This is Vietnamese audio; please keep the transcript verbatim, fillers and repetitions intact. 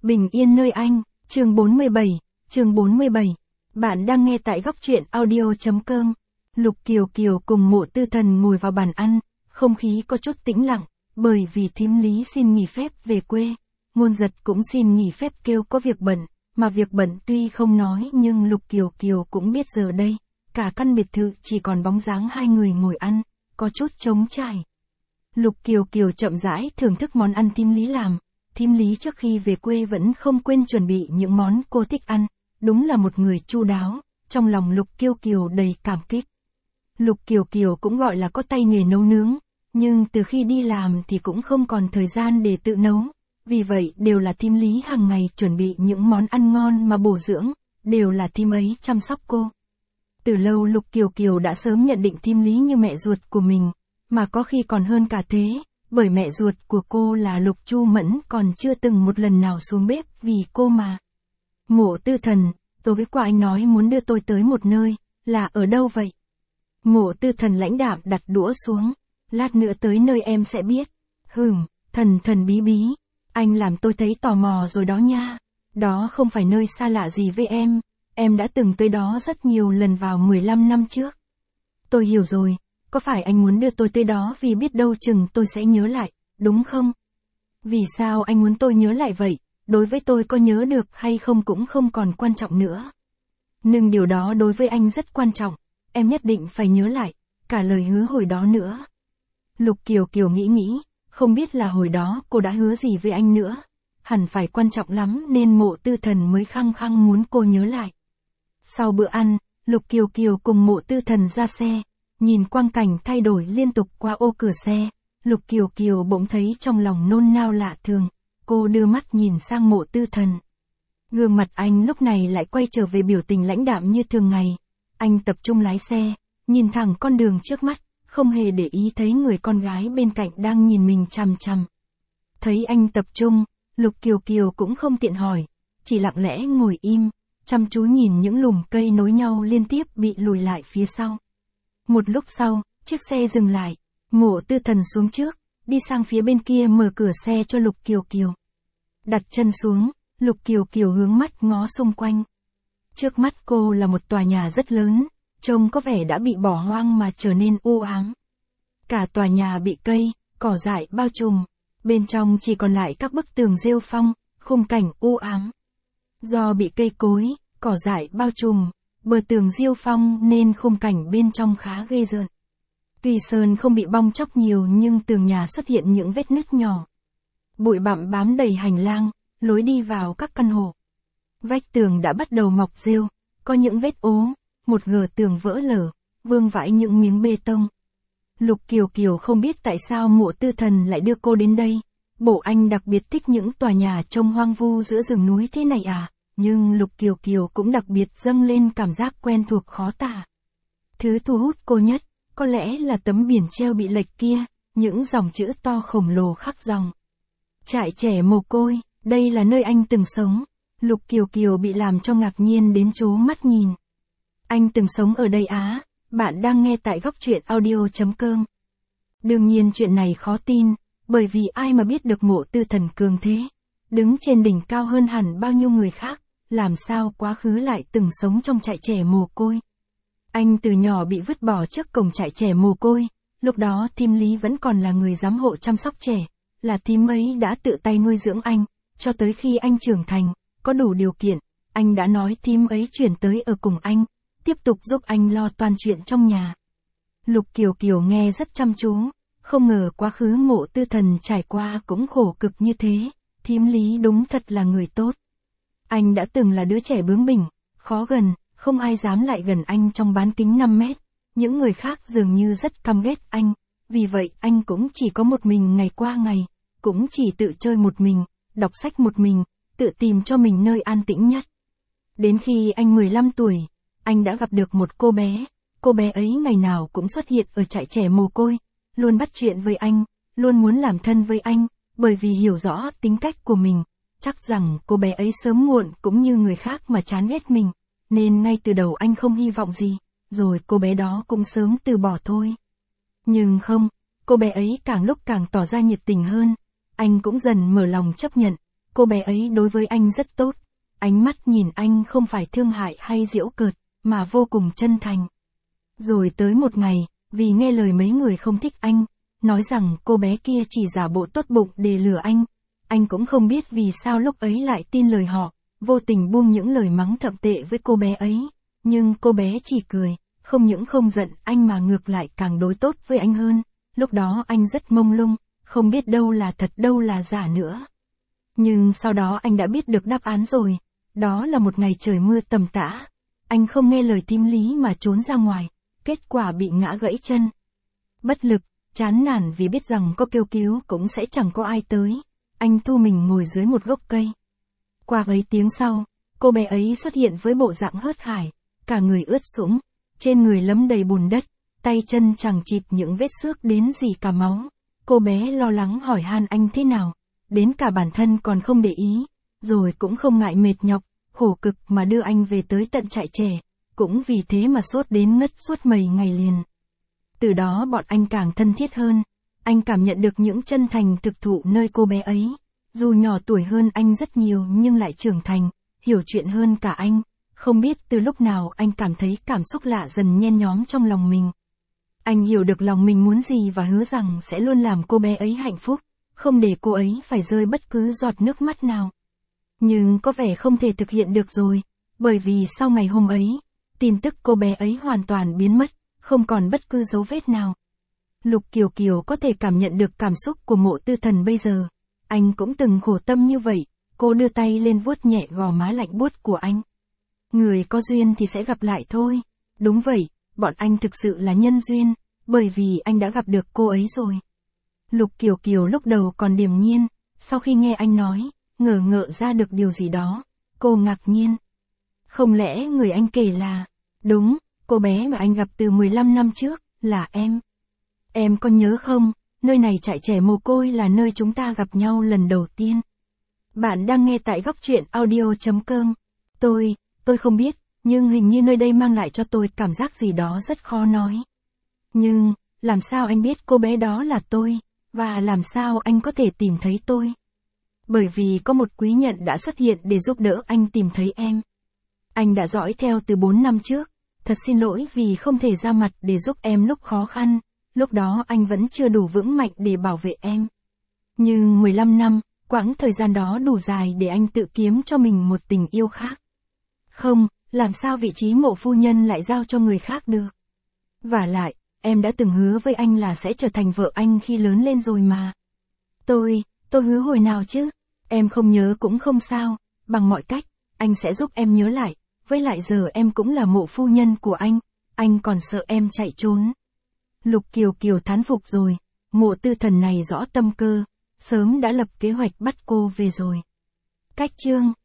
Bình yên nơi anh, chương bốn mươi bảy, chương bốn mươi bảy. Bạn đang nghe tại góc truyện audio.com. Lục Kiều Kiều cùng Mộ Tư Thần ngồi vào bàn ăn, không khí có chút tĩnh lặng, bởi vì thím Lý xin nghỉ phép về quê. Ngôn Giật cũng xin nghỉ phép kêu có việc bận, mà việc bận tuy không nói nhưng Lục Kiều Kiều cũng biết giờ đây, cả căn biệt thự chỉ còn bóng dáng hai người ngồi ăn, có chút trống trải. Lục Kiều Kiều chậm rãi thưởng thức món ăn thím Lý làm. Thím Lý trước khi về quê vẫn không quên chuẩn bị những món cô thích ăn, đúng là một người chu đáo, trong lòng Lục Kiều Kiều đầy cảm kích. Lục Kiều Kiều cũng gọi là có tay nghề nấu nướng, nhưng từ khi đi làm thì cũng không còn thời gian để tự nấu, vì vậy đều là thím Lý hàng ngày chuẩn bị những món ăn ngon mà bổ dưỡng, đều là thím ấy chăm sóc cô. Từ lâu Lục Kiều Kiều đã sớm nhận định thím Lý như mẹ ruột của mình, mà có khi còn hơn cả thế. Bởi mẹ ruột của cô là Lục Chu Mẫn còn chưa từng một lần nào xuống bếp vì cô mà. Mộ Tư Thần, tối qua anh nói muốn đưa tôi tới một nơi, là ở đâu vậy? Mộ Tư Thần lãnh đạm đặt đũa xuống, lát nữa tới nơi em sẽ biết. Hừm, thần thần bí bí, anh làm tôi thấy tò mò rồi đó nha. Đó không phải nơi xa lạ gì với em, em đã từng tới đó rất nhiều lần vào mười lăm năm trước. Tôi hiểu rồi. Có phải anh muốn đưa tôi tới đó vì biết đâu chừng tôi sẽ nhớ lại, đúng không? Vì sao anh muốn tôi nhớ lại vậy? Đối với tôi có nhớ được hay không cũng không còn quan trọng nữa. Nhưng điều đó đối với anh rất quan trọng, em nhất định phải nhớ lại, cả lời hứa hồi đó nữa. Lục Kiều Kiều nghĩ nghĩ, không biết là hồi đó cô đã hứa gì với anh nữa. Hẳn phải quan trọng lắm nên Mộ Tư Thần mới khăng khăng muốn cô nhớ lại. Sau bữa ăn, Lục Kiều Kiều cùng Mộ Tư Thần ra xe. Nhìn quang cảnh thay đổi liên tục qua ô cửa xe, Lục Kiều Kiều bỗng thấy trong lòng nôn nao lạ thường, cô đưa mắt nhìn sang Mộ Tư Thần. Gương mặt anh lúc này lại quay trở về biểu tình lãnh đạm như thường ngày, anh tập trung lái xe, nhìn thẳng con đường trước mắt, không hề để ý thấy người con gái bên cạnh đang nhìn mình chằm chằm. Thấy anh tập trung, Lục Kiều Kiều cũng không tiện hỏi, chỉ lặng lẽ ngồi im, chăm chú nhìn những lùm cây nối nhau liên tiếp bị lùi lại phía sau. Một lúc sau, chiếc xe dừng lại, Mộ Tư Thần xuống trước, đi sang phía bên kia mở cửa xe cho Lục Kiều Kiều. Đặt chân xuống, Lục Kiều Kiều hướng mắt ngó xung quanh. Trước mắt cô là một tòa nhà rất lớn, trông có vẻ đã bị bỏ hoang mà trở nên u ám. Cả tòa nhà bị cây, cỏ dại bao trùm, bên trong chỉ còn lại các bức tường rêu phong, khung cảnh u ám. Do bị cây cối, cỏ dại bao trùm, bờ tường rêu phong nên khung cảnh bên trong khá ghê rợn. Tuy sơn không bị bong tróc nhiều nhưng tường nhà xuất hiện những vết nứt nhỏ. Bụi bặm bám đầy hành lang, lối đi vào các căn hộ. Vách tường đã bắt đầu mọc rêu, có những vết ố, một gờ tường vỡ lở, vương vãi những miếng bê tông. Lục Kiều Kiều không biết tại sao Mộ Tư Thần lại đưa cô đến đây. Bộ anh đặc biệt thích những tòa nhà trông hoang vu giữa rừng núi thế này à? Nhưng Lục Kiều Kiều cũng đặc biệt dâng lên cảm giác quen thuộc khó tả. Thứ thu hút cô nhất, có lẽ là tấm biển treo bị lệch kia, những dòng chữ to khổng lồ khắc dòng. Trại trẻ mồ côi, đây là nơi anh từng sống. Lục Kiều Kiều bị làm cho ngạc nhiên đến trố mắt nhìn. Anh từng sống ở đây á, bạn đang nghe tại góc truyện audio.com. Đương nhiên chuyện này khó tin, bởi vì ai mà biết được Mộ Tư Thần cường thế. Đứng trên đỉnh cao hơn hẳn bao nhiêu người khác. Làm sao quá khứ lại từng sống trong trại trẻ mồ côi. Anh từ nhỏ bị vứt bỏ trước cổng trại trẻ mồ côi, lúc đó thím Lý vẫn còn là người giám hộ chăm sóc trẻ, là thím ấy đã tự tay nuôi dưỡng anh, cho tới khi anh trưởng thành, có đủ điều kiện, anh đã nói thím ấy chuyển tới ở cùng anh, tiếp tục giúp anh lo toàn chuyện trong nhà. Lục Kiều Kiều nghe rất chăm chú, không ngờ quá khứ Mộ Tư Thần trải qua cũng khổ cực như thế, thím Lý đúng thật là người tốt. Anh đã từng là đứa trẻ bướng bỉnh, khó gần, không ai dám lại gần anh trong bán kính năm mét. Những người khác dường như rất căm ghét anh, vì vậy anh cũng chỉ có một mình ngày qua ngày, cũng chỉ tự chơi một mình, đọc sách một mình, tự tìm cho mình nơi an tĩnh nhất. Đến khi anh mười lăm tuổi, anh đã gặp được một cô bé, cô bé ấy ngày nào cũng xuất hiện ở trại trẻ mồ côi, luôn bắt chuyện với anh, luôn muốn làm thân với anh, bởi vì hiểu rõ tính cách của mình. Chắc rằng cô bé ấy sớm muộn cũng như người khác mà chán ghét mình, nên ngay từ đầu anh không hy vọng gì, rồi cô bé đó cũng sớm từ bỏ thôi. Nhưng không, cô bé ấy càng lúc càng tỏ ra nhiệt tình hơn, anh cũng dần mở lòng chấp nhận, cô bé ấy đối với anh rất tốt. Ánh mắt nhìn anh không phải thương hại hay giễu cợt, mà vô cùng chân thành. Rồi tới một ngày, vì nghe lời mấy người không thích anh, nói rằng cô bé kia chỉ giả bộ tốt bụng để lừa anh. Anh cũng không biết vì sao lúc ấy lại tin lời họ, vô tình buông những lời mắng thậm tệ với cô bé ấy. Nhưng cô bé chỉ cười, không những không giận anh mà ngược lại càng đối tốt với anh hơn. Lúc đó anh rất mông lung, không biết đâu là thật đâu là giả nữa. Nhưng sau đó anh đã biết được đáp án rồi. Đó là một ngày trời mưa tầm tã. Anh không nghe lời thím Lý mà trốn ra ngoài, kết quả bị ngã gãy chân. Bất lực, chán nản vì biết rằng có kêu cứu cũng sẽ chẳng có ai tới. Anh thu mình ngồi dưới một gốc cây. Qua mấy tiếng sau, cô bé ấy xuất hiện với bộ dạng hớt hải, cả người ướt sũng, trên người lấm đầy bùn đất, tay chân chẳng chịt những vết xước đến gì cả máu. Cô bé lo lắng hỏi han anh thế nào, đến cả bản thân còn không để ý, rồi cũng không ngại mệt nhọc, khổ cực mà đưa anh về tới tận trại trẻ, cũng vì thế mà sốt đến ngất suốt mấy ngày liền. Từ đó bọn anh càng thân thiết hơn, anh cảm nhận được những chân thành thực thụ nơi cô bé ấy. Dù nhỏ tuổi hơn anh rất nhiều nhưng lại trưởng thành, hiểu chuyện hơn cả anh. Không biết từ lúc nào anh cảm thấy cảm xúc lạ dần nhen nhóm trong lòng mình. Anh hiểu được lòng mình muốn gì và hứa rằng sẽ luôn làm cô bé ấy hạnh phúc, không để cô ấy phải rơi bất cứ giọt nước mắt nào. Nhưng có vẻ không thể thực hiện được rồi, bởi vì sau ngày hôm ấy, tin tức cô bé ấy hoàn toàn biến mất, không còn bất cứ dấu vết nào. Lục Kiều Kiều có thể cảm nhận được cảm xúc của Mộ Tư Thần bây giờ. Anh cũng từng khổ tâm như vậy, cô đưa tay lên vuốt nhẹ gò má lạnh buốt của anh. Người có duyên thì sẽ gặp lại thôi. Đúng vậy, bọn anh thực sự là nhân duyên, bởi vì anh đã gặp được cô ấy rồi. Lục Kiều Kiều lúc đầu còn điềm nhiên, sau khi nghe anh nói, ngờ ngợ ra được điều gì đó, cô ngạc nhiên. Không lẽ người anh kể là, đúng, cô bé mà anh gặp từ mười lăm năm trước, là em. Em có nhớ không, nơi này trại trẻ mồ côi là nơi chúng ta gặp nhau lần đầu tiên. Bạn đang nghe tại góc truyện audio chấm com. Tôi, tôi không biết, nhưng hình như nơi đây mang lại cho tôi cảm giác gì đó rất khó nói. Nhưng, làm sao anh biết cô bé đó là tôi, và làm sao anh có thể tìm thấy tôi? Bởi vì có một quý nhân đã xuất hiện để giúp đỡ anh tìm thấy em. Anh đã dõi theo từ bốn năm trước, thật xin lỗi vì không thể ra mặt để giúp em lúc khó khăn, lúc đó anh vẫn chưa đủ vững mạnh để bảo vệ em. Nhưng mười lăm năm, quãng thời gian đó đủ dài để anh tự kiếm cho mình một tình yêu khác. Không, làm sao vị trí mộ phu nhân lại giao cho người khác được? Vả lại, em đã từng hứa với anh là sẽ trở thành vợ anh khi lớn lên rồi mà. Tôi, tôi hứa hồi nào chứ? Em không nhớ cũng không sao, bằng mọi cách, anh sẽ giúp em nhớ lại, với lại giờ em cũng là mộ phu nhân của anh, anh còn sợ em chạy trốn. Lục Kiều Kiều thán phục rồi, Mộ Tư Thần này rõ tâm cơ, sớm đã lập kế hoạch bắt cô về rồi. Cách chương